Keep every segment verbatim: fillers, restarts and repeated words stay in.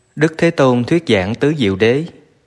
Đức Thế Tôn thuyết giảng tứ diệu đế.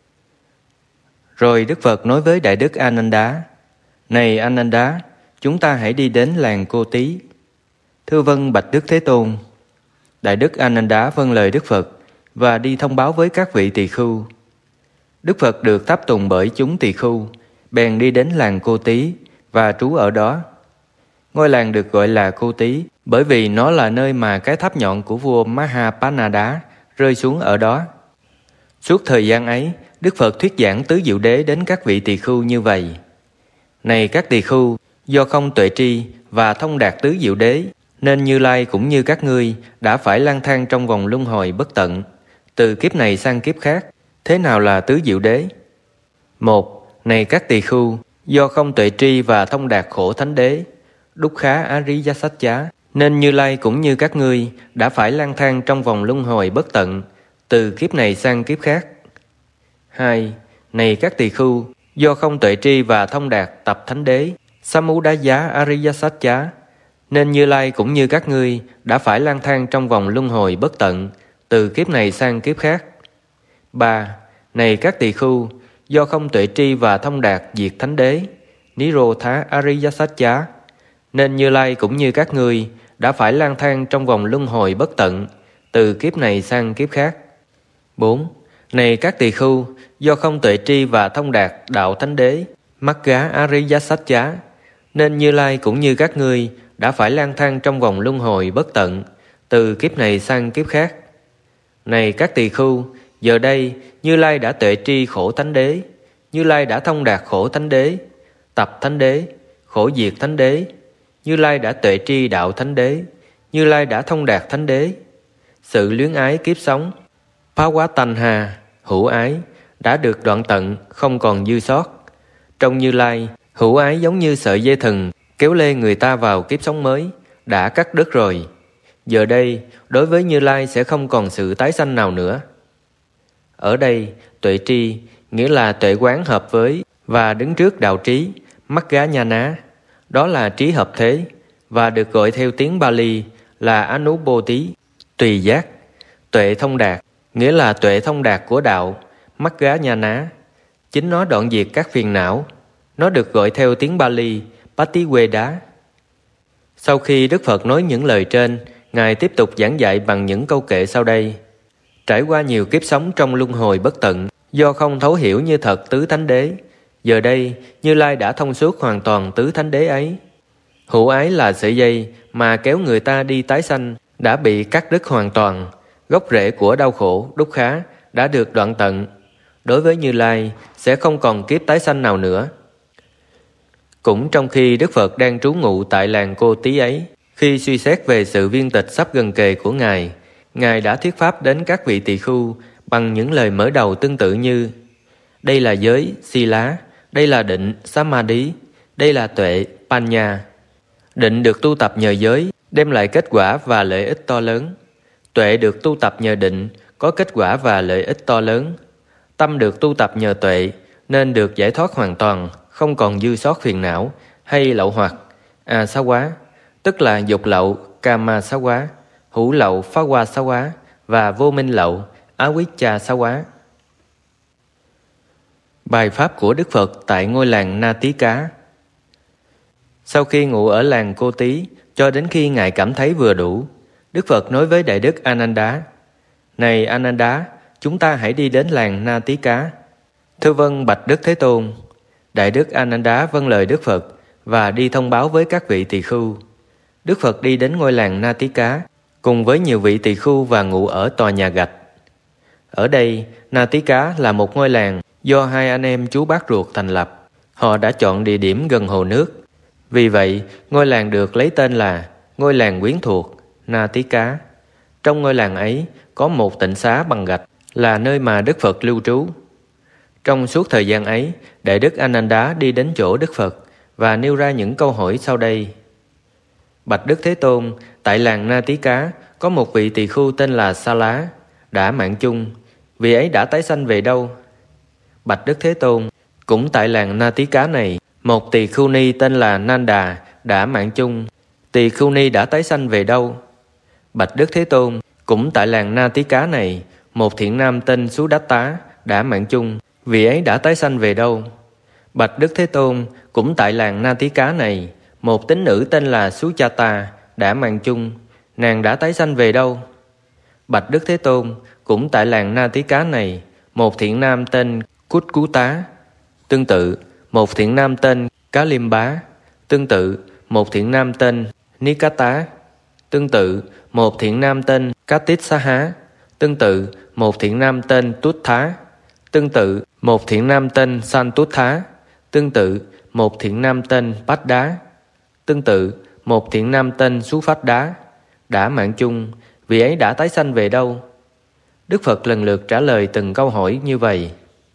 Rồi Đức Phật nói với Đại Đức A Nan Đá: Này A Nan Đá, chúng ta hãy đi đến làng Cô Tí. Thưa vâng bạch Đức Thế Tôn. Đại Đức A Nan Đá vâng lời Đức Phật và đi thông báo với các vị tỳ khưu. Đức Phật được tháp tùng bởi chúng tỳ khưu, bèn đi đến làng Cô Tí và trú ở đó. Ngôi làng được gọi là Cô Tí bởi vì nó là nơi mà cái tháp nhọn của vua Mahapanada rơi xuống ở đó. Suốt thời gian ấy, Đức Phật thuyết giảng tứ diệu đế đến các vị tỳ khưu như vậy: Này các tỳ khưu, do không tuệ tri và thông đạt tứ diệu đế, nên Như Lai cũng như các ngươi đã phải lang thang trong vòng luân hồi bất tận, từ kiếp này sang kiếp khác. Thế nào là tứ diệu đế? Một. Này các tỳ khưu, do không tuệ tri và thông đạt khổ thánh đế, đúc khá á rí giá sách chá, nên Như Lai cũng như các ngươi đã phải lang thang trong vòng luân hồi bất tận, từ kiếp này sang kiếp khác. Hai. Này các tỳ khưu, do không tuệ tri và thông đạt tập thánh đế, Samú đá giá á rí giá sách chá, nên Như Lai cũng như các ngươi đã phải lang thang trong vòng luân hồi bất tận, từ kiếp này sang kiếp khác. Ba. Này các tỳ khưu, do không tuệ tri và thông đạt diệt thánh đế, Nirodha Ariyasatcha, nên Như Lai cũng như các ngươi đã phải lang thang trong vòng luân hồi bất tận, từ kiếp này sang kiếp khác. Bốn. Này các tỳ khưu, do không tuệ tri và thông đạt đạo thánh đế, Magga Ariyasatcha, nên Như Lai cũng như các ngươi đã phải lang thang trong vòng luân hồi bất tận, từ kiếp này sang kiếp khác. Này các tỳ khưu, giờ đây Như Lai đã tuệ tri khổ thánh đế, Như Lai đã thông đạt khổ thánh đế, tập thánh đế, khổ diệt thánh đế, Như Lai đã tuệ tri đạo thánh đế, Như Lai đã thông đạt thánh đế. Sự luyến ái kiếp sống, phá quá tanh hà, hữu ái, đã được đoạn tận, không còn dư sót. Trong Như Lai, hữu ái giống như sợi dây thừng kéo lê người ta vào kiếp sống mới, đã cắt đứt rồi. Giờ đây, đối với Như Lai sẽ không còn sự tái sanh nào nữa. Ở đây, tuệ tri nghĩa là tuệ quán hợp với và đứng trước đạo trí, Magga Nhana, đó là trí hợp thế, và được gọi theo tiếng Bali là Anubodhi, tùy giác. Tuệ thông đạt nghĩa là tuệ thông đạt của đạo, Magga Nhana, chính nó đoạn diệt các phiền não. Nó được gọi theo tiếng Bali Patiweda. Sau khi Đức Phật nói những lời trên, Ngài tiếp tục giảng dạy bằng những câu kệ sau đây. Trải qua nhiều kiếp sống trong luân hồi bất tận, do không thấu hiểu như thật tứ thánh đế, giờ đây Như Lai đã thông suốt hoàn toàn tứ thánh đế ấy. Hữu ái là sợi dây mà kéo người ta đi tái sanh, đã bị cắt đứt hoàn toàn. Gốc rễ của đau khổ, đúc khá đã được đoạn tận. Đối với Như Lai sẽ không còn kiếp tái sanh nào nữa. Cũng trong khi Đức Phật đang trú ngụ tại làng Cô Tí ấy, khi suy xét về sự viên tịch sắp gần kề của Ngài, Ngài đã thuyết pháp đến các vị tỳ khưu bằng những lời mở đầu tương tự như: đây là giới, Sila, đây là định, Samadhi, đây là tuệ, Panya. Định được tu tập nhờ giới, đem lại kết quả và lợi ích to lớn. Tuệ được tu tập nhờ định, có kết quả và lợi ích to lớn. Tâm được tu tập nhờ tuệ, nên được giải thoát hoàn toàn, không còn dư sót phiền não hay lậu hoặc, à xá quá, tức là dục lậu, kama xá quá, hữu lậu, phá hoa xá quá, và vô minh lậu, á quyết cha xá quá. Bài pháp của Đức Phật tại ngôi làng Na Tí Cá. Sau khi ngụ ở làng Cô Tí, cho đến khi Ngài cảm thấy vừa đủ, Đức Phật nói với Đại Đức A Nan Đá: Này A Nan Đá, chúng ta hãy đi đến làng Na Tí Cá. Thưa vâng bạch Đức Thế Tôn. Đại Đức A Nan Đá vâng lời Đức Phật và đi thông báo với các vị tỳ khưu. Đức Phật đi đến ngôi làng Na Tí Cá cùng với nhiều vị tỳ khưu và ngụ ở tòa nhà gạch. Ở đây, Na Tí Cá là một ngôi làng do hai anh em chú bác ruột thành lập. Họ đã chọn địa điểm gần hồ nước. Vì vậy, ngôi làng được lấy tên là ngôi làng quyến thuộc Na Tí Cá. Trong ngôi làng ấy có một tịnh xá bằng gạch là nơi mà Đức Phật lưu trú. Trong suốt thời gian ấy, Đại Đức A Nan Đá đi đến chỗ Đức Phật và nêu ra những câu hỏi sau đây. Bạch Đức Thế Tôn, tại làng Na Tí Cá có một vị tỳ khưu tên là Sa Lá, đã mạng chung. Vị ấy đã tái sanh về đâu? Bạch Đức Thế Tôn, cũng tại làng Na Tí Cá này, một tỳ khưu ni tên là Nanda đã mạng chung. Tỳ khưu ni đã tái sanh về đâu? Bạch Đức Thế Tôn, cũng tại làng Na Tí Cá này, một thiện nam tên Sudatta đã mạng chung, vị ấy đã tái sanh về đâu? Bạch Đức Thế Tôn, cũng tại làng Na Tí Cá này, một tín nữ tên là Suchata đã mạng chung, nàng đã tái sanh về đâu? Bạch Đức Thế Tôn, cũng tại làng Na Tí Cá này, một thiện nam tên Cút Cú Tá. Tương tự, một thiện nam tên Cá Liêm Bá. Tương tự, một thiện nam tên Nikata. Tương tự, một thiện nam tên Cá Tít Xá Há. Tương tự, một thiện nam tên Tút Thá. Tương tự, một thiện nam tên San Tút Thá. Tương tự, một thiện nam tên Bách Đá. Tương tự, một thiện nam tên Sú Phách Đá đã mạng chung, vị ấy đã tái sanh về đâu? Đức Phật lần lượt trả lời từng câu hỏi như vậy.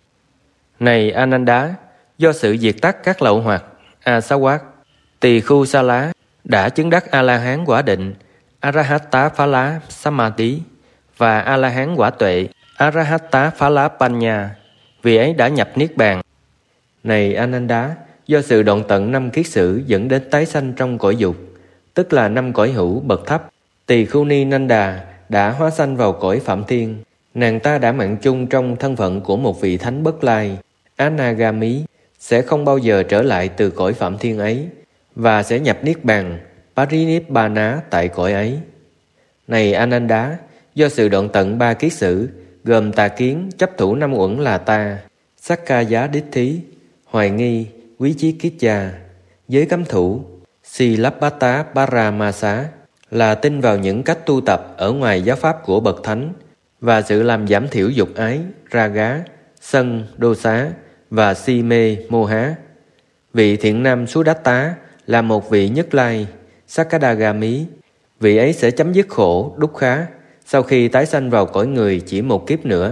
Này Ananda, do sự diệt tắt các lậu hoặc Asawat, Tỳ Khu Sa Lá đã chứng đắc A-la-hán quả định Arahata Phá Lá Samadhi và A-la-hán quả tuệ Arahata Phá Lá Panya, vì ấy đã nhập Niết Bàn. Này Ananda, do sự đoạn tận năm kiết sử dẫn đến tái sanh trong cõi dục, tức là năm cõi hữu bậc thấp, Tỳ Khu Ni Nanda đã hóa sanh vào cõi Phạm Thiên. Nàng ta đã mạng chung trong thân phận của một vị thánh bất lai, Anagami, sẽ không bao giờ trở lại từ cõi Phạm Thiên ấy, và sẽ nhập Niết Bàn, Parinibbana tại cõi ấy. Này Ananda, do sự đoạn tận ba kiết sử, gồm tà kiến, chấp thủ năm uẩn là ta, Sakkaya Đích hoài nghi, quý chí kiết gia, giới cấm thủ, Silabbata Paramasa, là tin vào những cách tu tập ở ngoài giáo pháp của bậc thánh, và sự làm giảm thiểu dục ái, raga, sân, đô xá và si mê, mô há. Vị thiện nam Sudatta là một vị nhất lai, Sakadagami, vị ấy sẽ chấm dứt khổ, đúc khá, sau khi tái sanh vào cõi người chỉ một kiếp nữa.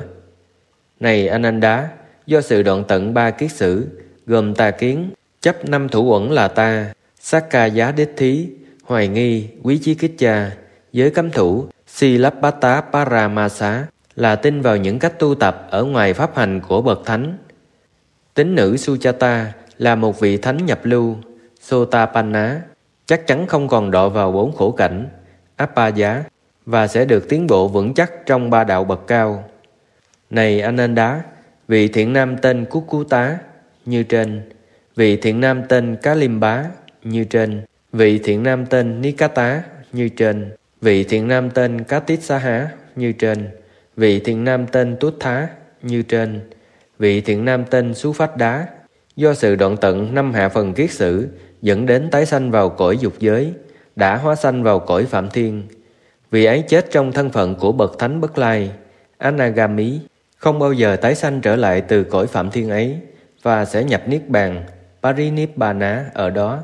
Này Ananda, do sự đoạn tận ba kiết sử, gồm tà kiến, chấp năm thủ uẩn là ta, Sakkaya Đích hoài nghi, quý chí kiết gia, giới cấm thủ, Silabbata Paramasa, là tin vào những cách tu tập ở ngoài pháp hành của bậc thánh. Tín nữ Suchata là một vị thánh nhập lưu, Sotapanna, chắc chắn không còn đọa vào bốn khổ cảnh, Appaya, và sẽ được tiến bộ vững chắc trong ba đạo bậc cao. Này Ananda, vị thiện nam tên Kukkuta như trên, vị thiện nam tên Cá Liêm Bá như trên, vị thiện nam tên Nikata như trên, vị thiện nam tên Cá Tít Xá Há như trên, vị thiện nam tên Tút Thá như trên, vị thiện nam tên Sú Phách Đá, do sự đoạn tận năm hạ phần kiết sử dẫn đến tái sanh vào cõi dục giới, đã hóa sanh vào cõi Phạm Thiên. Vị ấy chết trong thân phận của bậc thánh bất lai, Anagami, không bao giờ tái sanh trở lại từ cõi Phạm Thiên ấy, và sẽ nhập Niết Bàn, Parinibbana ở đó.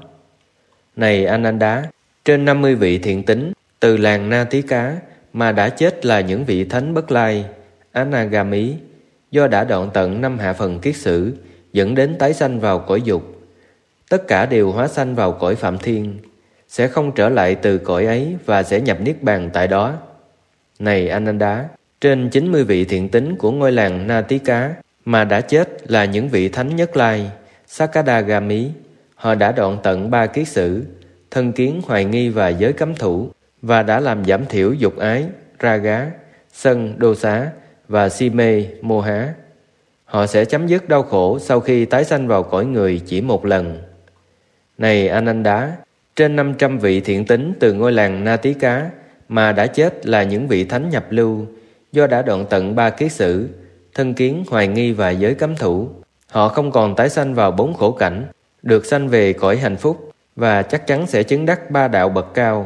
Này Ananda, trên năm mươi vị thiện tín từ làng Na Tí Cá mà đã chết là những vị thánh bất lai, Anagami, do đã đoạn tận năm hạ phần kiết sử dẫn đến tái sanh vào cõi dục. Tất cả đều hóa sanh vào cõi Phạm Thiên, sẽ không trở lại từ cõi ấy và sẽ nhập Niết Bàn tại đó. Này Ananda, trên chín mươi vị thiện tín của ngôi làng Na Tí Cá mà đã chết là những vị thánh nhất lai, Sakadagami, họ đã đoạn tận ba kiết sử, thân kiến, hoài nghi và giới cấm thủ, và đã làm giảm thiểu dục ái, raga, sân, đô xá và si mê, mô há. Họ sẽ chấm dứt đau khổ sau khi tái sanh vào cõi người chỉ một lần. Này Ananda, trên năm trăm vị thiện tín từ ngôi làng Na Tí Cá mà đã chết là những vị thánh nhập lưu, do đã đoạn tận ba kiết sử, thân kiến, hoài nghi và giới cấm thủ. Họ không còn tái sanh vào bốn khổ cảnh, được sanh về cõi hạnh phúc, và chắc chắn sẽ chứng đắc ba đạo bậc cao.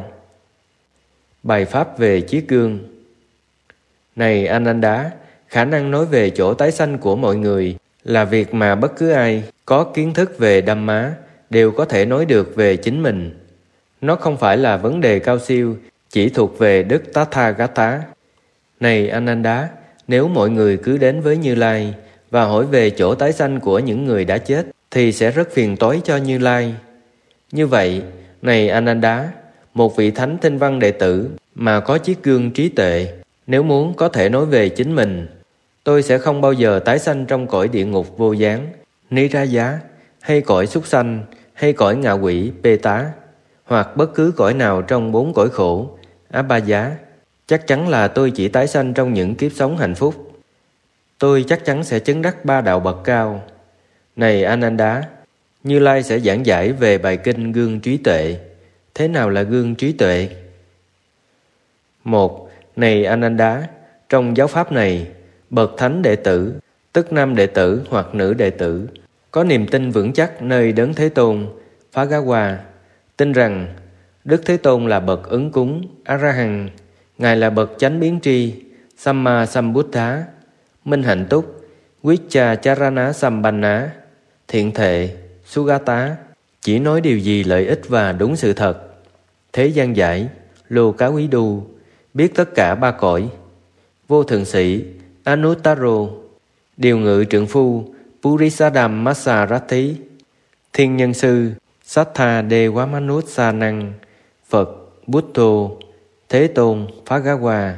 Bài pháp về chiết gương. Này Ananda, khả năng nói về chỗ tái sanh của mọi người là việc mà bất cứ ai có kiến thức về Dhamma đều có thể nói được về chính mình. Nó không phải là vấn đề cao siêu, chỉ thuộc về Đức Tathagata. Này Ananda, nếu mọi người cứ đến với Như Lai và hỏi về chỗ tái sanh của những người đã chết, thì sẽ rất phiền toái cho Như Lai. Như vậy, này Ananda, một vị thánh tinh văn đệ tử mà có chiếc gương trí tuệ, nếu muốn có thể nói về chính mình: tôi sẽ không bao giờ tái sanh trong cõi địa ngục vô gián, Niraya, hay cõi súc sanh, hay cõi ngạ quỷ, Pê Tá, hoặc bất cứ cõi nào trong bốn cõi khổ, Abhaya. Chắc chắn là tôi chỉ tái sanh trong những kiếp sống hạnh phúc. Tôi chắc chắn sẽ chứng đắc ba đạo bậc cao. Này Ananda, Như Lai sẽ giảng giải về bài kinh Gương Trí Tuệ. Thế nào là gương trí tuệ? Một. Này Ananda, trong giáo pháp này, bậc thánh đệ tử, tức nam đệ tử hoặc nữ đệ tử, có niềm tin vững chắc nơi Đấng Thế Tôn, Phá-gá-hoa, tin rằng Đức Thế Tôn là bậc ứng cúng, A-ra-hằng, Ngài là bậc chánh biến tri, Samma Sambuddha, minh hạnh túc, Vicha Charana Sambanna, thiện thệ, Sugata, chỉ nói điều gì lợi ích và đúng sự thật. Thế gian giải, Lô Cá Quý Đu, biết tất cả ba cõi. Vô thượng sĩ, Anuttaro, điều ngự trượng phu, Purisadam Massarathi, thiên nhân sư, Sattha Devamanut Sa Năng, Phật, Buddha, Thế Tôn, Phá-gá-hoa.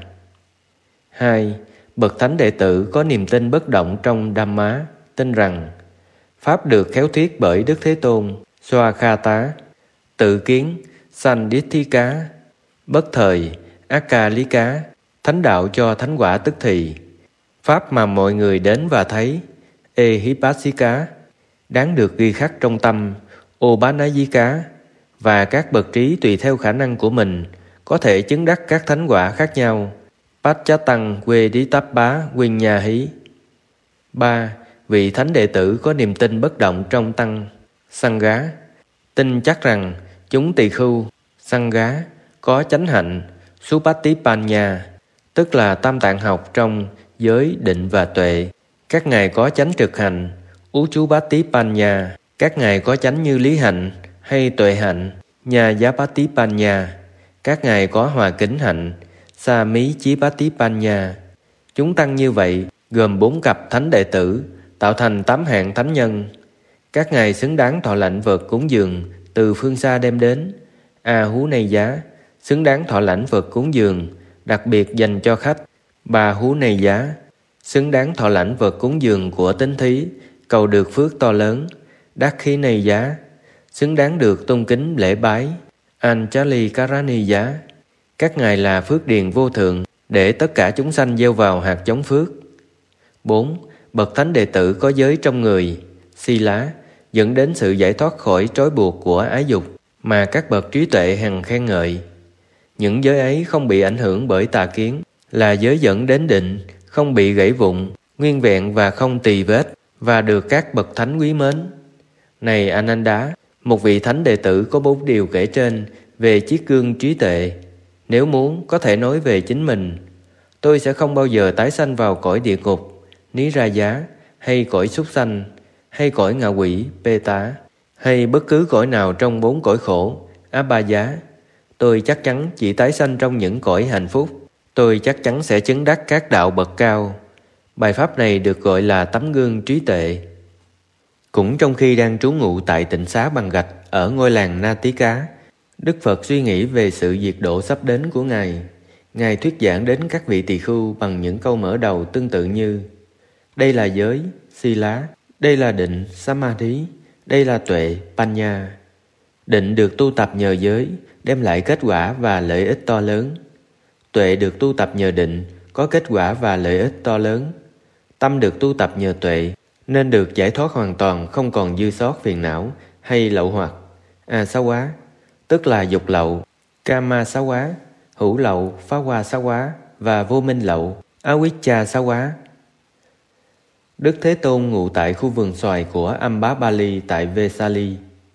Hai. Bậc thánh đệ tử có niềm tin bất động trong Dhamma, tin rằng Pháp được khéo thuyết bởi Đức Thế Tôn, Swakhata, tự kiến, Sandithika, bất thời, Akalika, thánh đạo cho thánh quả tức thì. Pháp mà mọi người đến và thấy, Ehipassika, đáng được ghi khắc trong tâm, Obanayika, và các bậc trí tùy theo khả năng của mình có thể chứng đắc các thánh quả khác nhau. Pachchattang Veditappa Vinyahi. Ba. Vị thánh đệ tử có niềm tin bất động trong tăng, Sangha, tin chắc rằng chúng tỳ khưu, Sangha, có chánh hạnh, Supatipanya, tức là tam tạng học trong giới, định và tuệ. Các ngài có chánh trực hành, Uchupatipanya, các ngài có chánh như lý hạnh hay tuệ hạnh, Nyayapatipanya, các ngài có hòa kính hạnh, Samichipatipanya. Chúng tăng như vậy gồm bốn cặp thánh đệ tử, tạo thành tám hạng thánh nhân. Các ngài xứng đáng thọ lãnh vật cúng dường từ phương xa đem đến. A Hú Nay Giá, xứng đáng thọ lãnh vật cúng dường đặc biệt dành cho khách. Ba Hú Nay Giá, xứng đáng thọ lãnh vật cúng dường của tín thí, cầu được phước to lớn. Đắc Khí Nay Giá, xứng đáng được tôn kính lễ bái. Anchali Karani Giá, các ngài là phước điền vô thượng để tất cả chúng sanh gieo vào hạt giống phước. Bốn. Bậc thánh đệ tử có giới trong người, Sila, dẫn đến sự giải thoát khỏi trói buộc của ái dục mà các bậc trí tuệ hằng khen ngợi. Những giới ấy không bị ảnh hưởng bởi tà kiến, là giới dẫn đến định, không bị gãy vụn, nguyên vẹn và không tì vết, và được các bậc thánh quý mến. Này Ananda, một vị thánh đệ tử có bốn điều kể trên về chiếc gương trí tuệ. Nếu muốn, có thể nói về chính mình. Tôi sẽ không bao giờ tái sanh vào cõi địa ngục, Ní Ra Giá, hay cõi súc sanh, hay cõi ngạ quỷ, Pê Tá, hay bất cứ cõi nào trong bốn cõi khổ, Á Ba Giá. Tôi chắc chắn chỉ tái sanh trong những cõi hạnh phúc. Tôi chắc chắn sẽ chứng đắc các đạo bậc cao. Bài pháp này được gọi là tấm gương trí tuệ. Cũng trong khi đang trú ngụ tại tịnh xá bằng gạch ở ngôi làng Na Tí Cá, Đức Phật suy nghĩ về sự diệt độ sắp đến của Ngài. Ngài thuyết giảng đến các vị tỳ khưu bằng những câu mở đầu tương tự như: đây là giới, Sila, đây là định, Samadhi, đây là tuệ, Panya. Định được tu tập nhờ giới, đem lại kết quả và lợi ích to lớn. Tuệ được tu tập nhờ định, có kết quả và lợi ích to lớn. Tâm được tu tập nhờ tuệ, nên được giải thoát hoàn toàn, không còn dư sót phiền não hay lậu hoặc. À xá quá, tức là dục lậu, Kama xá quá, hữu lậu, phá hoa xá quá và vô minh lậu, Avicca xá quá. Đức Thế Tôn ngụ tại khu vườn xoài của Ambabali tại Vesali.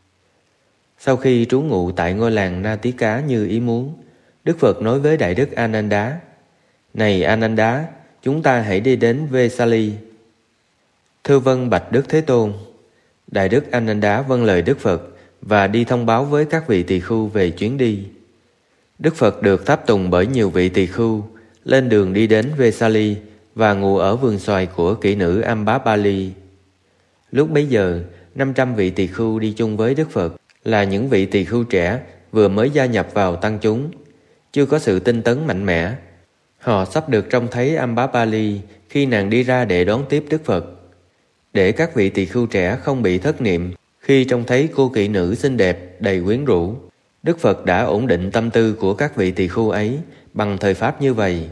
Sau khi trú ngụ tại ngôi làng Na Tí Cá như ý muốn, Đức Phật nói với Đại Đức Ananda: này Ananda, chúng ta hãy đi đến Vesali. Thưa vâng bạch Đức Thế Tôn. Đại Đức Ananda vâng lời Đức Phật và đi thông báo với các vị tỳ khưu về chuyến đi. Đức Phật được tháp tùng bởi nhiều vị tỳ khưu, lên đường đi đến Vesali và ngụ ở vườn xoài của kỹ nữ Ambabali. Lúc bấy giờ, năm trăm vị tỳ khưu đi chung với Đức Phật, là những vị tỳ khưu trẻ vừa mới gia nhập vào tăng chúng, chưa có sự tinh tấn mạnh mẽ. Họ sắp được trông thấy Ambabali khi nàng đi ra để đón tiếp Đức Phật. Để các vị tỳ khưu trẻ không bị thất niệm khi trông thấy cô kỹ nữ xinh đẹp đầy quyến rũ, Đức Phật đã ổn định tâm tư của các vị tỳ khưu ấy bằng thời pháp như vậy.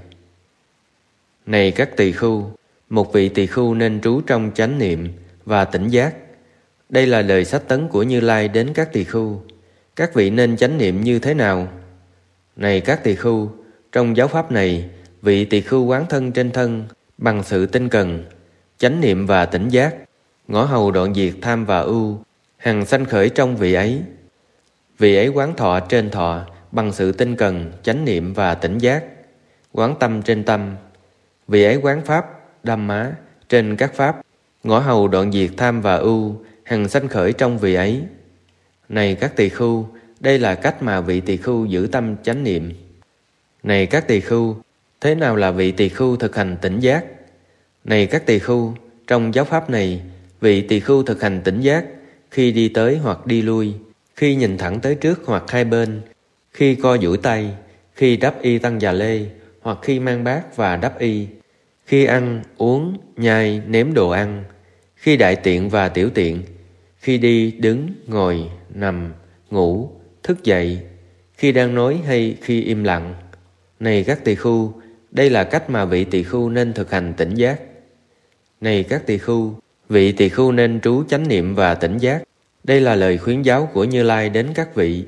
Này các tỳ khưu, một vị tỳ khưu nên trú trong chánh niệm và tỉnh giác. Đây là lời sách tấn của Như Lai đến các tỳ khưu. Các vị nên chánh niệm như thế nào? Này các tỳ khưu, trong giáo pháp này, vị tỳ khưu quán thân trên thân bằng sự tinh cần, chánh niệm và tỉnh giác, ngõ hầu đoạn diệt tham và ưu, hằng sanh khởi trong vị ấy. Vị ấy quán thọ trên thọ bằng sự tinh cần, chánh niệm và tỉnh giác, quán tâm trên tâm. Vị ấy quán pháp, đam má, trên các pháp, ngõ hầu đoạn diệt tham và ưu, hằng sanh khởi trong vị ấy. Này các tỳ khưu, đây là cách mà vị tỳ khưu giữ tâm chánh niệm. Này các tỳ khưu, thế nào là vị tỳ khưu thực hành tỉnh giác? Này các tỳ khưu, trong giáo pháp này, vị tỳ khưu thực hành tỉnh giác khi đi tới hoặc đi lui, khi nhìn thẳng tới trước hoặc hai bên, khi co duỗi tay, khi đắp y tăng già lê, hoặc khi mang bát và đắp y, khi ăn, uống, nhai, nếm đồ ăn, khi đại tiện và tiểu tiện, khi đi, đứng, ngồi, nằm, ngủ, thức dậy, khi đang nói hay khi im lặng. Này các tỳ khưu, đây là cách mà vị tỳ khưu nên thực hành tỉnh giác. Này các tỳ khưu, vị tỳ khưu nên trú chánh niệm và tỉnh giác. Đây là lời khuyến giáo của Như Lai đến các vị.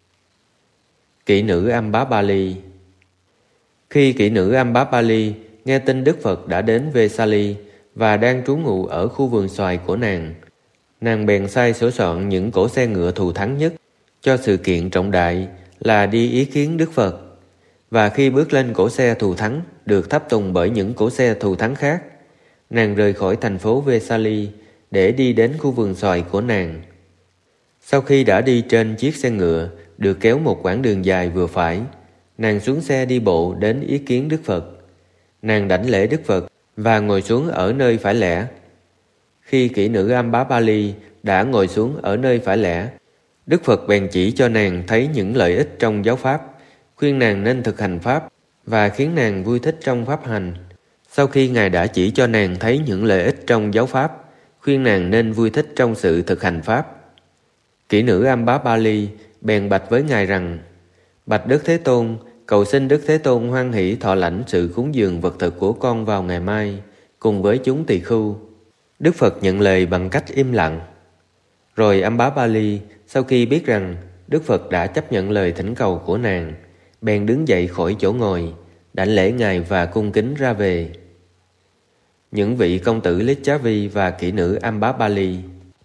Kỹ nữ Ambabali. Khi kỹ nữ Ambabali nghe tin Đức Phật đã đến Vesali và đang trú ngụ ở khu vườn xoài của nàng, nàng bèn sai sửa soạn những cỗ xe ngựa thù thắng nhất cho sự kiện trọng đại là đi ý kiến Đức Phật. Và khi bước lên cỗ xe thù thắng được tháp tùng bởi những cỗ xe thù thắng khác, nàng rời khỏi thành phố Vesali để đi đến khu vườn xoài của nàng. Sau khi đã đi trên chiếc xe ngựa được kéo một quãng đường dài vừa phải, nàng xuống xe đi bộ đến ý kiến Đức Phật. Nàng đảnh lễ Đức Phật và ngồi xuống ở nơi phải lẽ. Khi kỹ nữ Ambabali đã ngồi xuống ở nơi phải lẽ, Đức Phật bèn chỉ cho nàng thấy những lợi ích trong giáo pháp, khuyên nàng nên thực hành pháp và khiến nàng vui thích trong pháp hành. Sau khi Ngài đã chỉ cho nàng thấy những lợi ích trong giáo pháp, khuyên nàng nên vui thích trong sự thực hành pháp, kỹ nữ Ambabali bèn bạch với Ngài rằng: Bạch Đức Thế Tôn, cầu xin Đức Thế Tôn hoan hỷ thọ lãnh sự cúng dường vật thực của con vào ngày mai, cùng với chúng tỳ khưu. Đức Phật nhận lời bằng cách im lặng. Rồi Ambabali, sau khi biết rằng Đức Phật đã chấp nhận lời thỉnh cầu của nàng, bèn đứng dậy khỏi chỗ ngồi, đảnh lễ Ngài và cung kính ra về. Những vị công tử Licchavi và kỹ nữ Ambabali.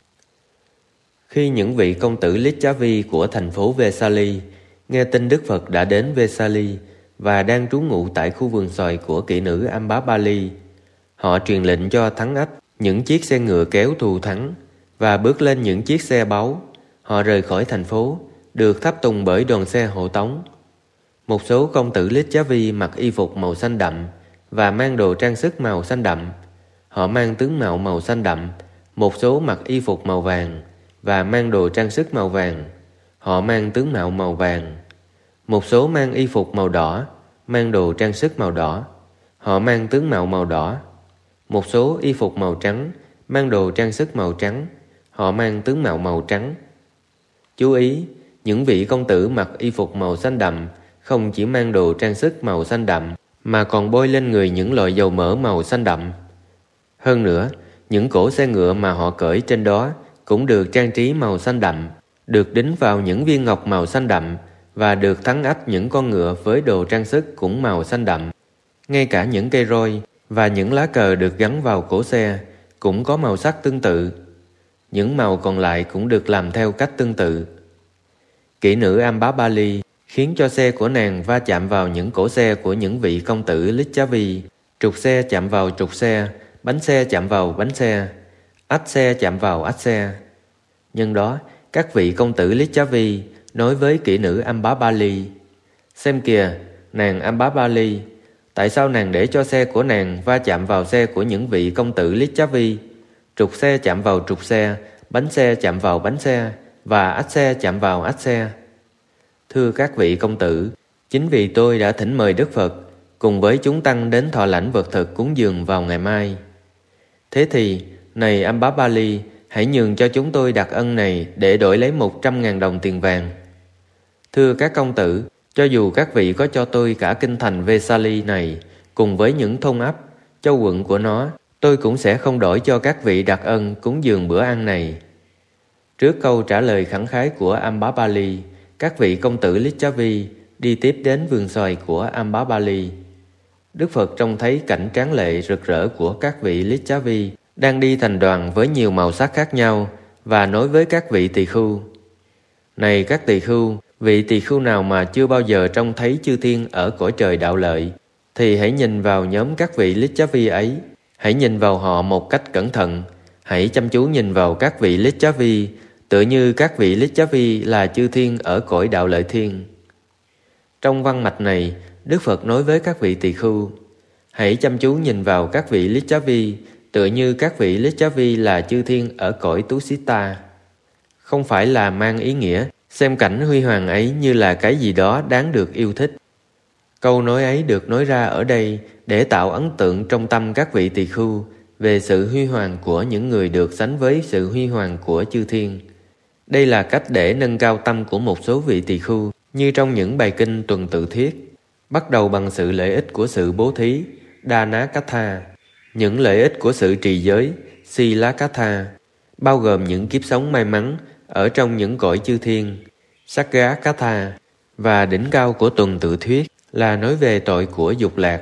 Khi những vị công tử Licchavi của thành phố Vesali nghe tin Đức Phật đã đến Vesali và đang trú ngụ tại khu vườn xoài của kỹ nữ Ambabali, họ truyền lệnh cho thắng ách những chiếc xe ngựa kéo thù thắng và bước lên những chiếc xe báu. Họ rời khỏi thành phố, được tháp tùng bởi đoàn xe hộ tống. Một số công tử Licchavi mặc y phục màu xanh đậm và mang đồ trang sức màu xanh đậm. Họ mang tướng mạo màu xanh đậm, một số mặc y phục màu vàng và mang đồ trang sức màu vàng. Họ mang tướng mạo màu vàng. Một số mang y phục màu đỏ, mang đồ trang sức màu đỏ. Họ mang tướng mạo màu đỏ. Một số y phục màu trắng, mang đồ trang sức màu trắng. Họ mang tướng mạo màu trắng. Chú ý, những vị công tử mặc y phục màu xanh đậm không chỉ mang đồ trang sức màu xanh đậm mà còn bôi lên người những loại dầu mỡ màu xanh đậm. Hơn nữa, những cỗ xe ngựa mà họ cởi trên đó cũng được trang trí màu xanh đậm, được đính vào những viên ngọc màu xanh đậm và được thắng ách những con ngựa với đồ trang sức cũng màu xanh đậm. Ngay cả những cây roi và những lá cờ được gắn vào cổ xe cũng có màu sắc tương tự. Những màu còn lại cũng được làm theo cách tương tự. Kỹ nữ Ambabali khiến cho xe của nàng va chạm vào những cổ xe của những vị công tử Licchavi, trục xe chạm vào trục xe, bánh xe chạm vào bánh xe, ách xe chạm vào ách xe. Nhân đó, các vị công tử Licchavi nói với kỹ nữ Ambabali: Xem kìa, nàng Ambabali, tại sao nàng để cho xe của nàng va chạm vào xe của những vị công tử Licchavi? Trục xe chạm vào trục xe, bánh xe chạm vào bánh xe và ách xe chạm vào ách xe. Thưa các vị công tử, chính vì tôi đã thỉnh mời Đức Phật cùng với chúng tăng đến thọ lãnh vật thực cúng dường vào ngày mai. Thế thì, này Ambabali, hãy nhường cho chúng tôi đặc ân này để đổi lấy một trăm ngàn đồng tiền vàng. Thưa các công tử, Cho dù các vị có cho tôi cả kinh thành Vesali này cùng với những thôn ấp, châu quận của nó, tôi cũng sẽ không đổi cho các vị đặc ân cúng dường bữa ăn này. Trước câu trả lời khẳng khái của Ambabali, các vị công tử Lichavi đi tiếp đến vườn xoài của Ambabali. Đức Phật trông thấy cảnh tráng lệ rực rỡ của các vị Lichavi đang đi thành đoàn với nhiều màu sắc khác nhau và nói với các vị tỳ khưu: Này các tỳ khưu, vị tỳ khưu nào mà chưa bao giờ trông thấy chư thiên ở cõi trời đạo lợi, thì hãy nhìn vào nhóm các vị Lichavi ấy, hãy nhìn vào họ một cách cẩn thận, hãy chăm chú nhìn vào các vị Lichavi, tựa như các vị Lichavi là chư thiên ở cõi đạo lợi thiên. Trong văn mạch này, Đức Phật nói với các vị tỳ khưu: Hãy chăm chú nhìn vào các vị Lichavi, tựa như các vị Lichavi là chư thiên ở cõi Tusita. Không phải là mang ý nghĩa xem cảnh huy hoàng ấy như là cái gì đó đáng được yêu thích. Câu nói ấy được nói ra ở đây để tạo ấn tượng trong tâm các vị tỳ khưu về sự huy hoàng của những người được sánh với sự huy hoàng của chư thiên. Đây là cách để nâng cao tâm của một số vị tỳ khưu, như trong những bài kinh tuần tự thiết, bắt đầu bằng sự lợi ích của sự bố thí, Dana-katha, những lợi ích của sự trì giới, Sila-katha, bao gồm những kiếp sống may mắn ở trong những cõi chư thiên, Sagga-katha, và đỉnh cao của tuần tự thuyết là nói về tội của dục lạc,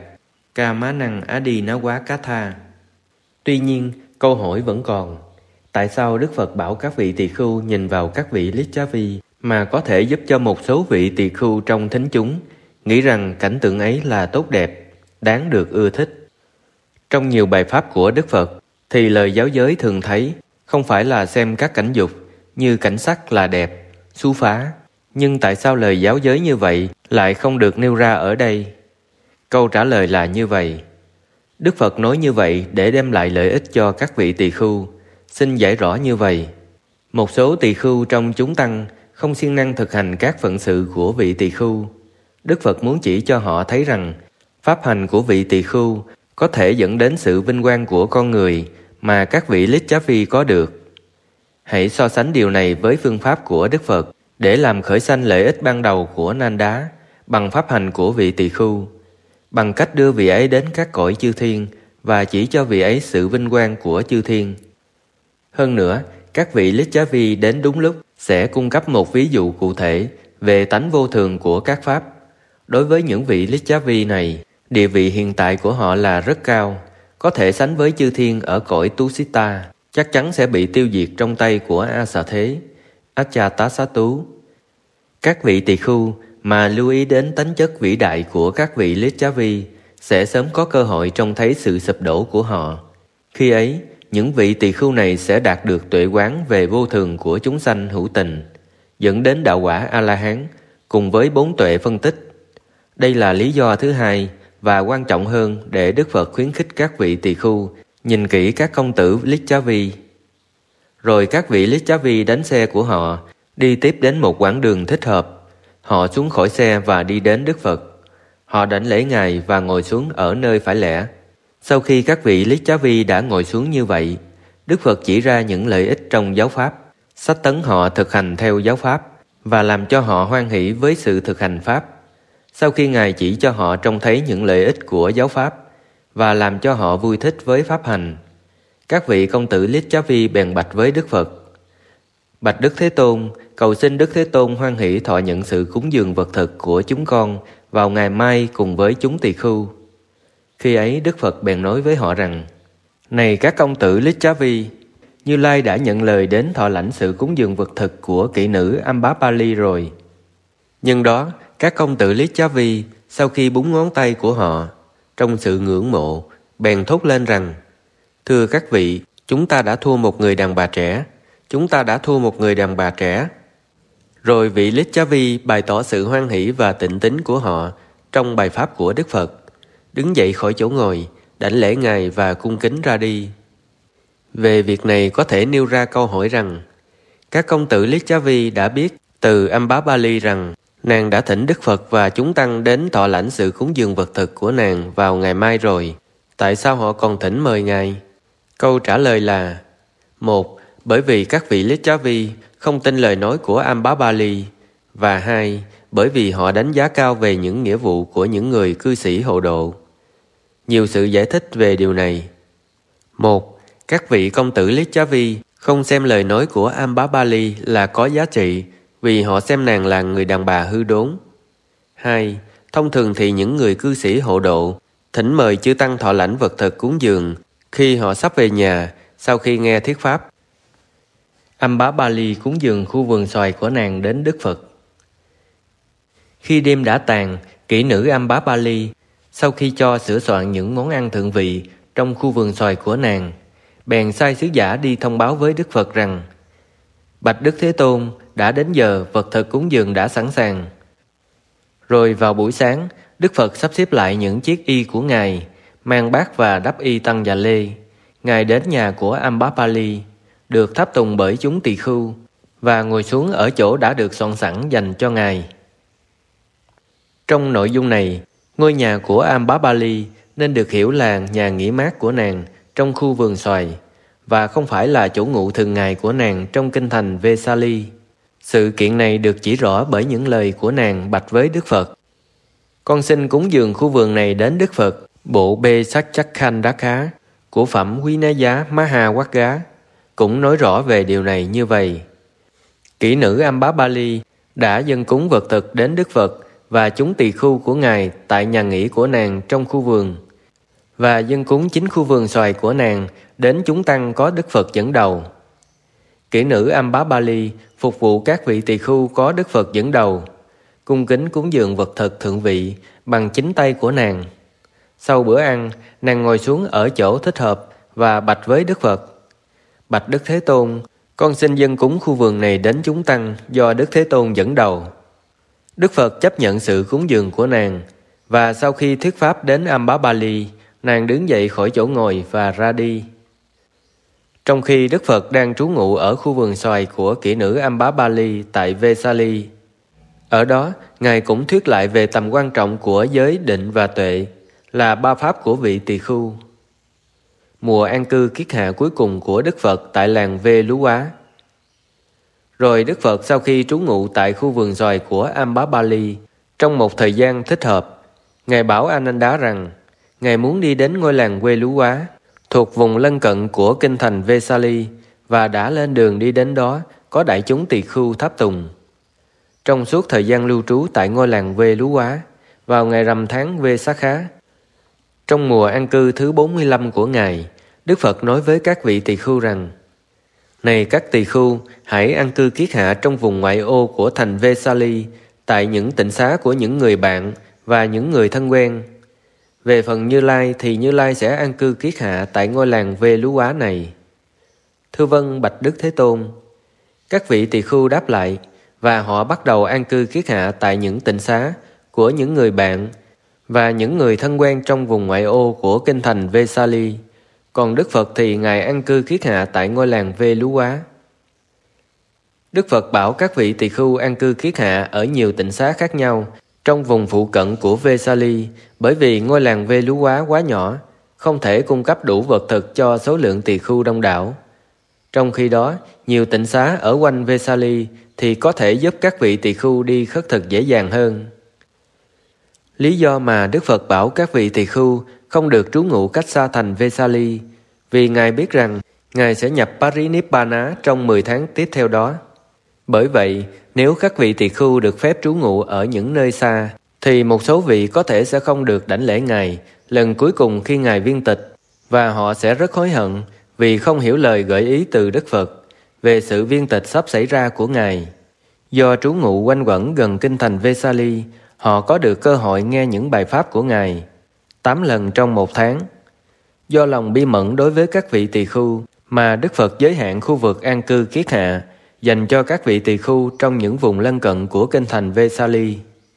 Kamanang-adi-na-wa-katha. Tuy nhiên, câu hỏi vẫn còn: tại sao Đức Phật bảo các vị tỳ khưu nhìn vào các vị Lichavi mà có thể giúp cho một số vị tỳ khưu trong thính chúng nghĩ rằng cảnh tượng ấy là tốt đẹp, đáng được ưa thích? Trong nhiều bài pháp của Đức Phật thì lời giáo giới thường thấy không phải là xem các cảnh dục như cảnh sắc là đẹp, xú phá. Nhưng tại sao lời giáo giới như vậy lại không được nêu ra ở đây? Câu trả lời là như vậy. Đức Phật nói như vậy để đem lại lợi ích cho các vị tỳ khưu. Xin giải rõ như vậy. Một số tỳ khưu trong chúng tăng không siêng năng thực hành các phận sự của vị tỳ khưu. Đức Phật muốn chỉ cho họ thấy rằng pháp hành của vị tỳ khưu có thể dẫn đến sự vinh quang của con người mà các vị Lichavi có được. Hãy so sánh điều này với phương pháp của Đức Phật để làm khởi sanh lợi ích ban đầu của Nanda bằng pháp hành của vị tỳ khưu, bằng cách đưa vị ấy đến các cõi chư thiên và chỉ cho vị ấy sự vinh quang của chư thiên. Hơn nữa, các vị Lichavi đến đúng lúc sẽ cung cấp một ví dụ cụ thể về tánh vô thường của các pháp. Đối với những vị Lichavi này, địa vị hiện tại của họ là rất cao, có thể sánh với chư thiên ở cõi Tusita, chắc chắn sẽ bị tiêu diệt trong tay của A Xà Thế, Ajatasattu. Các vị tỳ khưu mà lưu ý đến tánh chất vĩ đại của các vị Lichavi sẽ sớm có cơ hội trông thấy sự sụp đổ của họ. Khi ấy, những vị tỳ khưu này sẽ đạt được tuệ quán về vô thường của chúng sanh hữu tình, dẫn đến đạo quả A-la-hán cùng với bốn tuệ phân tích. Đây là lý do thứ hai và quan trọng hơn để Đức Phật khuyến khích các vị tỳ khưu nhìn kỹ các công tử Lichavi. Rồi các vị Lichavi đánh xe của họ, đi tiếp đến một quãng đường thích hợp. Họ xuống khỏi xe và đi đến Đức Phật. Họ đảnh lễ Ngài và ngồi xuống ở nơi phải lẽ. Sau khi các vị Lichavi đã ngồi xuống như vậy, Đức Phật chỉ ra những lợi ích trong giáo pháp, xách tấn họ thực hành theo giáo pháp và làm cho họ hoan hỷ với sự thực hành pháp. Sau khi Ngài chỉ cho họ trông thấy những lợi ích của giáo pháp và làm cho họ vui thích với pháp hành, các vị công tử Lichavi bèn bạch với Đức Phật: Bạch Đức Thế Tôn, cầu xin Đức Thế Tôn hoan hỷ thọ nhận sự cúng dường vật thực của chúng con vào ngày mai cùng với chúng tỳ khưu. Khi ấy Đức Phật bèn nói với họ rằng: Này các công tử Lichavi, Như Lai đã nhận lời đến thọ lãnh sự cúng dường vật thực của kỹ nữ Ambapali rồi. Nhưng đó, các công tử Lichavi sau khi búng ngón tay của họ, trong sự ngưỡng mộ, bèn thốt lên rằng: Thưa các vị, chúng ta đã thua một người đàn bà trẻ, chúng ta đã thua một người đàn bà trẻ. Rồi vị Lichavi bày tỏ sự hoan hỷ và tịnh tín của họ trong bài pháp của Đức Phật, đứng dậy khỏi chỗ ngồi, đảnh lễ Ngài và cung kính ra đi. Về việc này có thể nêu ra câu hỏi rằng: các công tử Lichavi đã biết từ Ambapali rằng nàng đã thỉnh Đức Phật và chúng tăng đến thọ lãnh sự cúng dường vật thực của nàng vào ngày mai rồi, tại sao họ còn thỉnh mời Ngài? Câu trả lời là: một. Bởi vì các vị Lichavi không tin lời nói của Ambapali, và hai. bởi vì họ đánh giá cao về những nghĩa vụ của những người cư sĩ hộ độ. Nhiều sự giải thích về điều này. Một, các vị công tử Lichavi không xem lời nói của Ambabali là có giá trị vì họ xem nàng là người đàn bà hư đốn. Hai, thông thường thì những người cư sĩ hộ độ thỉnh mời chư tăng thọ lãnh vật thực cúng dường khi họ sắp về nhà sau khi nghe thuyết pháp. Ambabali cúng dường khu vườn xoài của nàng đến Đức Phật. Khi đêm đã tàn, kỹ nữ Ambabali sau khi cho sửa soạn những món ăn thượng vị trong khu vườn xoài của nàng, bèn sai sứ giả đi thông báo với Đức Phật rằng: Bạch Đức Thế Tôn, đã đến giờ vật thực cúng dường đã sẵn sàng. Rồi vào buổi sáng, Đức Phật sắp xếp lại những chiếc y của Ngài, mang bát và đắp y tăng và lê. Ngài đến nhà của Ambabali, được tháp tùng bởi chúng tỳ khưu, và ngồi xuống ở chỗ đã được soạn sẵn dành cho Ngài. Trong nội dung này, ngôi nhà của Ambabali nên được hiểu là nhà nghỉ mát của nàng trong khu vườn xoài, và không phải là chỗ ngụ thường ngày của nàng trong kinh thành Vesali. Sự kiện này được chỉ rõ bởi những lời của nàng bạch với Đức Phật: Con xin cúng dường khu vườn này đến Đức Phật, bộ Bê Sắc Chắc Khanh Đá Khá của phẩm Quý Ná Giá Maha Quát Gá cũng nói rõ về điều này như vậy. Kỹ nữ Ambabali đã dâng cúng vật thực đến Đức Phật và chúng tỳ khưu của Ngài tại nhà nghỉ của nàng trong khu vườn, và dâng cúng chính khu vườn xoài của nàng đến chúng tăng có Đức Phật dẫn đầu. Kỹ nữ Ambabali phục vụ các vị tỳ khưu có Đức Phật dẫn đầu, cung kính cúng dường vật thực thượng vị bằng chính tay của nàng. Sau bữa ăn, nàng ngồi xuống ở chỗ thích hợp và bạch với Đức Phật: Bạch Đức Thế Tôn, con xin dâng cúng khu vườn này đến chúng tăng do Đức Thế Tôn dẫn đầu. Đức Phật chấp nhận sự cúng dường của nàng, và sau khi thuyết pháp đến Ambabali, nàng đứng dậy khỏi chỗ ngồi và ra đi. Trong khi Đức Phật đang trú ngụ ở khu vườn xoài của kỹ nữ Ambabali tại Vesali, ở đó Ngài cũng thuyết lại về tầm quan trọng của giới định và tuệ, là ba pháp của vị tỳ khưu. Mùa an cư kiết hạ cuối cùng của Đức Phật tại làng Vê Lú Quá. Rồi Đức Phật sau khi trú ngụ tại khu vườn xoài của Ambabali trong một thời gian thích hợp, Ngài bảo Ananda rằng Ngài muốn đi đến ngôi làng Vê Lú Quá thuộc vùng lân cận của kinh thành Vesali, và đã lên đường đi đến đó có đại chúng tỳ khưu tháp tùng. Trong suốt thời gian lưu trú tại ngôi làng Vê Lú Quá, vào ngày rằm tháng Vê Sát Khá, trong mùa an cư thứ bốn mươi lăm của Ngài, Đức Phật nói với các vị tỳ khưu rằng: Này các tỳ khưu, hãy an cư kiết hạ trong vùng ngoại ô của thành Vesali, tại những tịnh xá của những người bạn và những người thân quen. Về phần Như Lai thì Như Lai sẽ an cư kiết hạ tại ngôi làng Vê Lú Quá này. Thưa vâng, bạch Đức Thế Tôn. Các vị tỳ khưu đáp lại, và họ bắt đầu an cư kiết hạ tại những tịnh xá của những người bạn và những người thân quen trong vùng ngoại ô của kinh thành Vesali. Còn Đức Phật thì Ngài an cư kiết hạ tại ngôi làng Vê Lú Quá. Đức Phật bảo các vị tỳ khưu an cư kiết hạ ở nhiều tịnh xá khác nhau trong vùng phụ cận của Vesali, bởi vì ngôi làng Vê Lú Quá quá nhỏ, không thể cung cấp đủ vật thực cho số lượng tỳ khưu đông đảo. Trong khi đó, nhiều tịnh xá ở quanh Vesali thì có thể giúp các vị tỳ khưu đi khất thực dễ dàng hơn. Lý do mà Đức Phật bảo các vị tỳ khưu không được trú ngụ cách xa thành Vesali, vì Ngài biết rằng Ngài sẽ nhập Parinibbana trong mười tháng tiếp theo đó. Bởi vậy, nếu các vị tỳ khưu được phép trú ngụ ở những nơi xa, thì một số vị có thể sẽ không được đảnh lễ Ngài lần cuối cùng khi Ngài viên tịch, và họ sẽ rất hối hận vì không hiểu lời gợi ý từ Đức Phật về sự viên tịch sắp xảy ra của Ngài. Do trú ngụ quanh quẩn gần kinh thành Vesali, họ có được cơ hội nghe những bài pháp của Ngài tám lần trong một tháng. Do lòng bi mẫn đối với các vị tỳ khưu mà Đức Phật giới hạn khu vực an cư kiết hạ dành cho các vị tỳ khưu trong những vùng lân cận của kinh thành Vesali.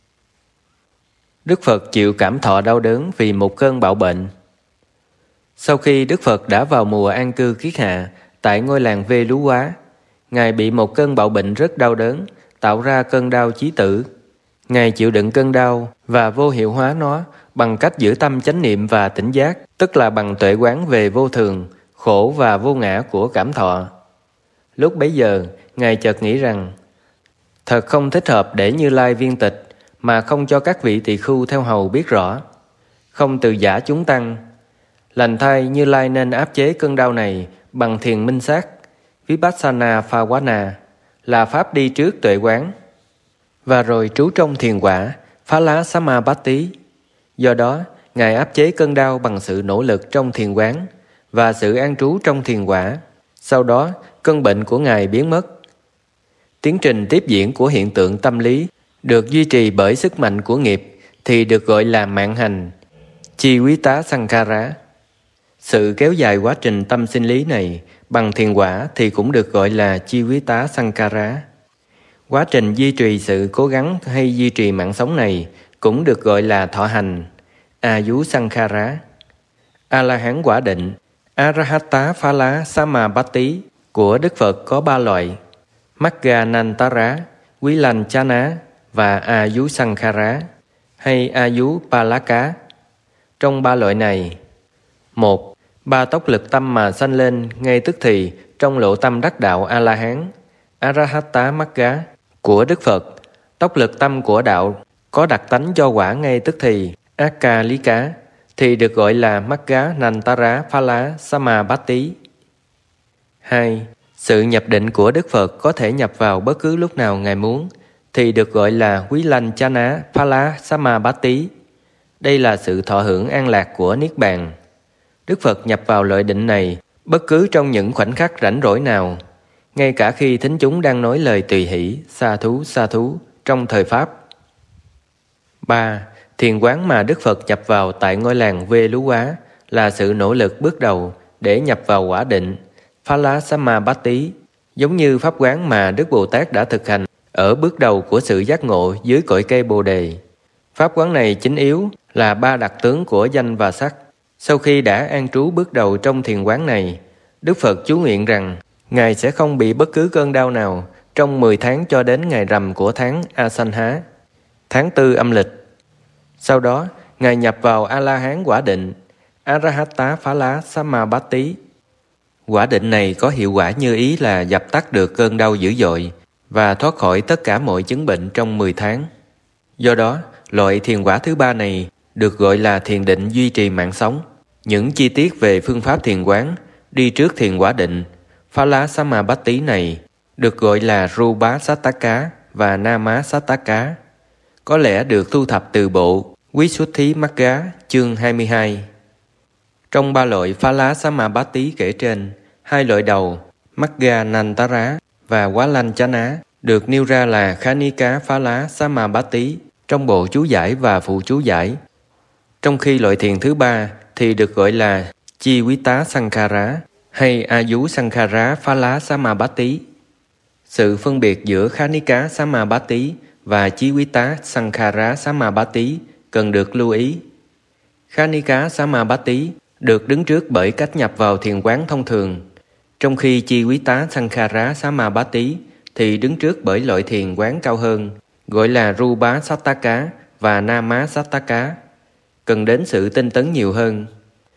Đức Phật chịu cảm thọ đau đớn vì một cơn bạo bệnh. Sau khi Đức Phật đã vào mùa an cư kiết hạ tại ngôi làng Vê Lú Quá, Ngài bị một cơn bạo bệnh rất đau đớn, tạo ra cơn đau chí tử. Ngài chịu đựng cơn đau và vô hiệu hóa nó bằng cách giữ tâm chánh niệm và tỉnh giác, tức là bằng tuệ quán về vô thường, khổ và vô ngã của cảm thọ. Lúc bấy giờ, Ngài chợt nghĩ rằng, Thật không thích hợp để Như Lai viên tịch mà không cho các vị tỳ khưu theo hầu biết rõ. Không từ giả chúng tăng. Lành thay Như Lai nên áp chế cơn đau này bằng thiền minh sát, Vipassana Phavana, là pháp đi trước tuệ quán, và rồi trú trong thiền quả, Phá lá Samabatti. Do đó, Ngài áp chế cơn đau bằng sự nỗ lực trong thiền quán và sự an trú trong thiền quả. Sau đó, cơn bệnh của Ngài biến mất. Tiến trình tiếp diễn của hiện tượng tâm lý được duy trì bởi sức mạnh của nghiệp thì được gọi là mạng hành, Chivitta Sankhara. Sự kéo dài quá trình tâm sinh lý này bằng thiền quả thì cũng được gọi là Chivitta Sankhara. Quá trình duy trì sự cố gắng hay duy trì mạng sống này cũng được gọi là thọ hành, Ayu Sankhara. A-la-hán quả định, Arahata Phala Samabatti của Đức Phật có ba loại: Magganantara, Vilanchana và Ayu Sankhara hay Ayu Palaka. Trong ba loại này, một. Ba tốc lực tâm mà sanh lên ngay tức thì trong lộ tâm đắc đạo A-la-hán, Arahata Magga của Đức Phật. Tốc lực tâm của đạo có đặc tánh cho quả ngay tức thì, Akalika, thì được gọi là Magganantara Phala Samabatti. Hai. Sự nhập định của Đức Phật có thể nhập vào bất cứ lúc nào Ngài muốn, thì được gọi là Vilanchana Phala Samabatti. Đây là sự thọ hưởng an lạc của Niết Bàn. Đức Phật nhập vào loại định này bất cứ trong những khoảnh khắc rảnh rỗi nào, ngay cả khi thính chúng đang nói lời tùy hỷ, sa thú, sa thú trong thời Pháp. Ba. Thiền quán mà Đức Phật nhập vào tại ngôi làng Vê Lú Quá là sự nỗ lực bước đầu để nhập vào quả định, Phala Samabatti, giống như pháp quán mà Đức Bồ Tát đã thực hành ở bước đầu của sự giác ngộ dưới cội cây Bồ Đề. Pháp quán này chính yếu là ba đặc tướng của danh và sắc. Sau khi đã an trú bước đầu trong thiền quán này, Đức Phật chú nguyện rằng Ngài sẽ không bị bất cứ cơn đau nào trong mười tháng cho đến ngày rằm của tháng Asanha, tháng tư âm lịch. Sau đó, Ngài nhập vào A-la-hán quả định, Arahata Phala Samabatti. Quả định này có hiệu quả như ý là dập tắt được cơn đau dữ dội và thoát khỏi tất cả mọi chứng bệnh trong mười tháng. Do đó, loại thiền quả thứ ba này được gọi là thiền định duy trì mạng sống. Những chi tiết về phương pháp thiền quán đi trước thiền quả định, Phala Samabatti này được gọi là Rupa Sattaka và Nama Sattaka, có lẽ được thu thập từ bộ Visuddhi Magga chương hai mươi hai. Trong ba loại Phala Samabatti kể trên, hai loại đầu, Magganantara và Vilanchana, được nêu ra là Khanika Phala Samabatti trong bộ chú giải và phụ chú giải. Trong khi loại thiền thứ ba thì được gọi là Chivitta Sankhara hay Ayu Sankhara Phala Samabatti. Sự phân biệt giữa Khanika Samabatti và Chivitta Sankhara Samabatti cần được lưu ý. Khanika Samabatti được đứng trước bởi cách nhập vào thiền quán thông thường, trong khi Chivitta Sankhara Samabatti thì đứng trước bởi loại thiền quán cao hơn, gọi là Rupa Sattaka và Nama Sattaka, cần đến sự tinh tấn nhiều hơn.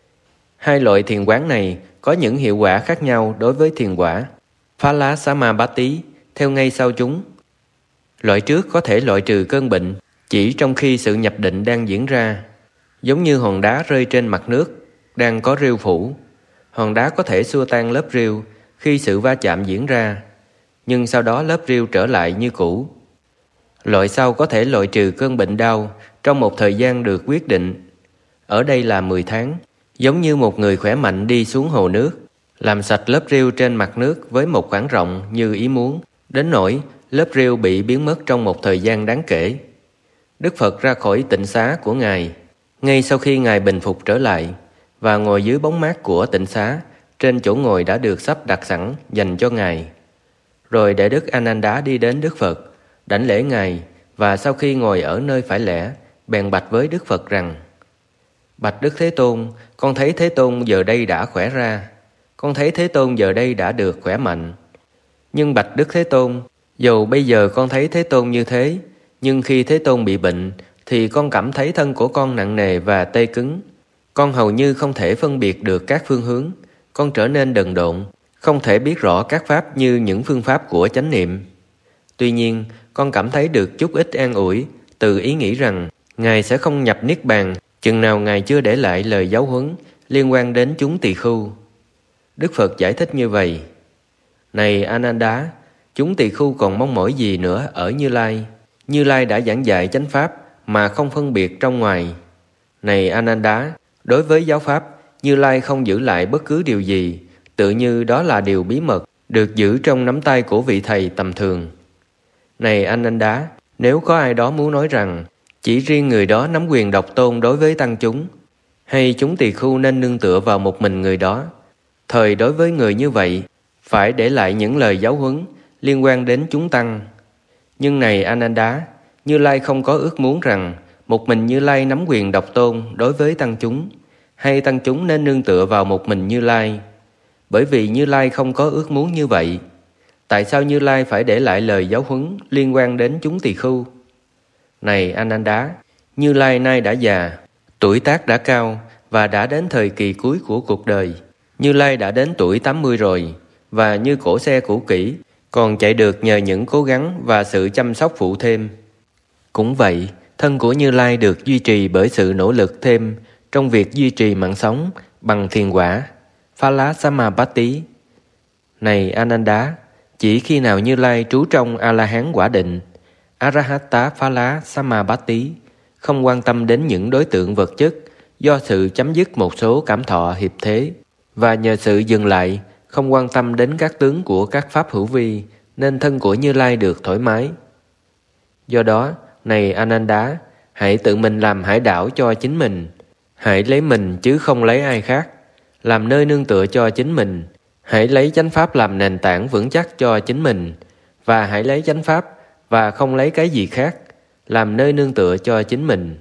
Hai loại thiền quán này có những hiệu quả khác nhau đối với thiền quả Phala Samabatti theo ngay sau chúng. Loại trước có thể loại trừ cơn bệnh chỉ trong khi sự nhập định đang diễn ra, giống như hòn đá rơi trên mặt nước đang có rêu phủ. Hòn đá có thể xua tan lớp rêu khi sự va chạm diễn ra, nhưng sau đó lớp rêu trở lại như cũ. Loại sau có thể loại trừ cơn bệnh đau trong một thời gian được quyết định, ở đây là mười tháng, giống như một người khỏe mạnh đi xuống hồ nước, làm sạch lớp rêu trên mặt nước với một khoảng rộng như ý muốn, đến nỗi lớp rêu bị biến mất trong một thời gian đáng kể. Đức Phật ra khỏi tịnh xá của Ngài ngay sau khi Ngài bình phục trở lại và ngồi dưới bóng mát của tịnh xá trên chỗ ngồi đã được sắp đặt sẵn dành cho Ngài. Rồi Đại Đức A-nan-đá đi đến Đức Phật, đảnh lễ Ngài, và sau khi ngồi ở nơi phải lẽ, bèn bạch với Đức Phật rằng: Bạch Đức Thế Tôn, con thấy Thế Tôn giờ đây đã khỏe ra. Con thấy Thế Tôn giờ đây đã được khỏe mạnh. Nhưng bạch Đức Thế Tôn, dầu bây giờ con thấy Thế Tôn như thế, nhưng khi Thế Tôn bị bệnh, thì con cảm thấy thân của con nặng nề và tê cứng. Con hầu như không thể phân biệt được các phương hướng. Con trở nên đần độn, không thể biết rõ các pháp như những phương pháp của chánh niệm. Tuy nhiên, con cảm thấy được chút ít an ủi từ ý nghĩ rằng Ngài sẽ không nhập Niết Bàn chừng nào Ngài chưa để lại lời giáo huấn liên quan đến chúng tỳ khưu. Đức Phật giải thích như vậy: Này Ananda, chúng tỳ khưu còn mong mỏi gì nữa ở Như Lai? Như Lai đã giảng dạy chánh pháp mà không phân biệt trong ngoài. Này Ananda, đối với giáo pháp, Như Lai không giữ lại bất cứ điều gì, tự như đó là điều bí mật, được giữ trong nắm tay của vị thầy tầm thường. Này Ananda, nếu có ai đó muốn nói rằng chỉ riêng người đó nắm quyền độc tôn đối với tăng chúng, hay chúng tỳ khưu nên nương tựa vào một mình người đó, thời đối với người như vậy, phải để lại những lời giáo huấn liên quan đến chúng tăng. Nhưng này Ananda, Như Lai không có ước muốn rằng một mình Như Lai nắm quyền độc tôn đối với tăng chúng, hay tăng chúng nên nương tựa vào một mình Như Lai. Bởi vì Như Lai không có ước muốn như vậy, tại sao Như Lai phải để lại lời giáo huấn liên quan đến chúng tỳ khưu? Này Ananda, Như Lai nay đã già, tuổi tác đã cao và đã đến thời kỳ cuối của cuộc đời. Như Lai đã đến tuổi tám mươi rồi, và như cỗ xe cũ kỹ, còn chạy được nhờ những cố gắng và sự chăm sóc phụ thêm. Cũng vậy, thân của Như Lai được duy trì bởi sự nỗ lực thêm trong việc duy trì mạng sống bằng thiền quả, Phala Samapatti. Này Ananda, chỉ khi nào Như Lai trú trong A-la-hán quả định, Arahata Phala Samapatti, không quan tâm đến những đối tượng vật chất do sự chấm dứt một số cảm thọ hiệp thế, và nhờ sự dừng lại, không quan tâm đến các tướng của các pháp hữu vi, nên thân của Như Lai được thoải mái. Do đó, này Ananda, hãy tự mình làm hải đảo cho chính mình. Hãy lấy mình chứ không lấy ai khác, làm nơi nương tựa cho chính mình. Hãy lấy chánh pháp làm nền tảng vững chắc cho chính mình, và hãy lấy chánh pháp và không lấy cái gì khác, làm nơi nương tựa cho chính mình.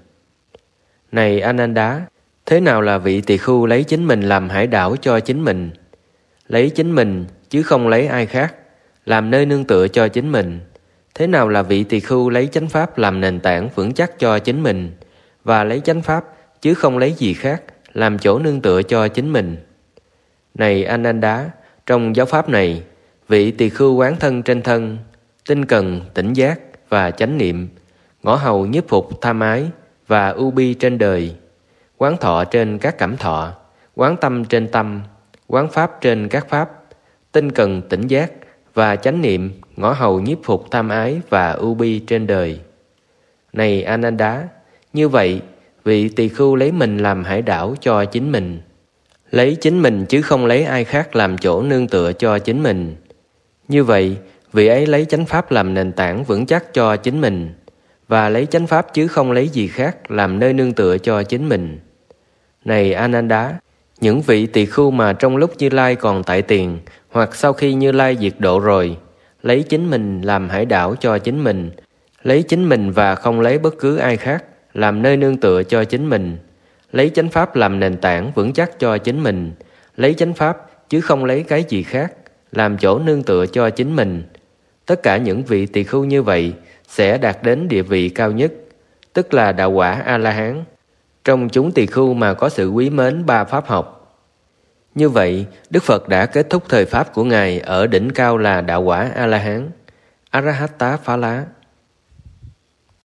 Này Ananda, thế nào là vị tỳ khưu lấy chính mình làm hải đảo cho chính mình? Lấy chính mình chứ không lấy ai khác, làm nơi nương tựa cho chính mình. Thế nào là vị tỳ khưu lấy chánh pháp làm nền tảng vững chắc cho chính mình, và lấy chánh pháp chứ không lấy gì khác, làm chỗ nương tựa cho chính mình? Này Ananda, trong giáo pháp này, vị tỳ khưu quán thân trên thân, tinh cần, tỉnh giác và chánh niệm, ngõ hầu nhiếp phục tham ái và ưu bi trên đời, quán thọ trên các cảm thọ, quán tâm trên tâm, quán pháp trên các pháp, tinh cần tỉnh giác và chánh niệm, ngõ hầu nhiếp phục tham ái và ưu bi trên đời. Này Ananda, như vậy, vị tỳ khưu lấy mình làm hải đảo cho chính mình. Lấy chính mình chứ không lấy ai khác làm chỗ nương tựa cho chính mình. Như vậy, vị ấy lấy chánh pháp làm nền tảng vững chắc cho chính mình, và lấy chánh pháp chứ không lấy gì khác làm nơi nương tựa cho chính mình. Này Ananda, những vị tỳ khưu mà trong lúc Như Lai còn tại tiền, hoặc sau khi Như Lai diệt độ rồi, lấy chính mình làm hải đảo cho chính mình, lấy chính mình và không lấy bất cứ ai khác làm nơi nương tựa cho chính mình, lấy chánh pháp làm nền tảng vững chắc cho chính mình, lấy chánh pháp chứ không lấy cái gì khác làm chỗ nương tựa cho chính mình. Tất cả những vị tỳ khưu như vậy sẽ đạt đến địa vị cao nhất, tức là đạo quả A-la-hán, trong chúng tỳ khưu mà có sự quý mến ba pháp học. Như vậy, Đức Phật đã kết thúc thời pháp của Ngài ở đỉnh cao là đạo quả A-la-hán, Arahata Phala.